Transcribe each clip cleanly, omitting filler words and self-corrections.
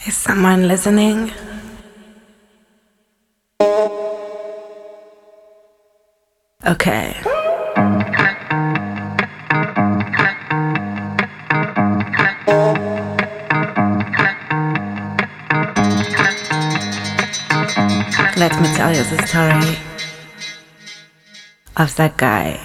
Is someone listening? Okay. Let me tell you the story of that guy.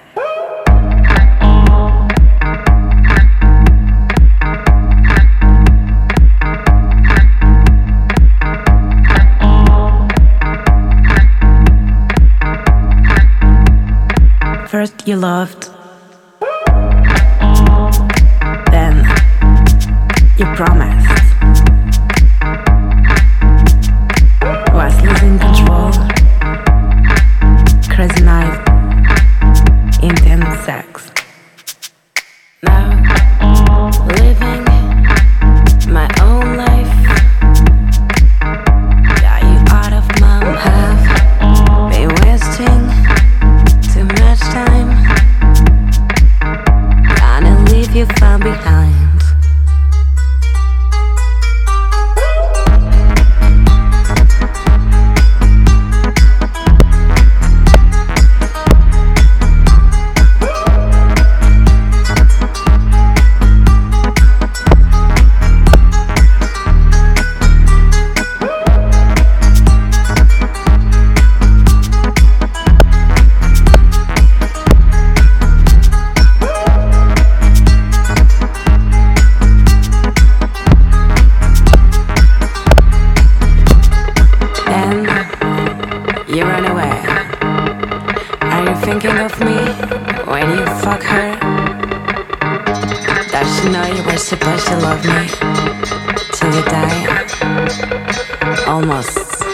First you loved, then you promised. Was losing control, crazy night, intense sex. Now living my own life. Got you out of my have been wasting too much time. Gonna leave you far behind. You run away. Are you thinking of me when you fuck her? Does she know you were supposed to love me till you die? Almost.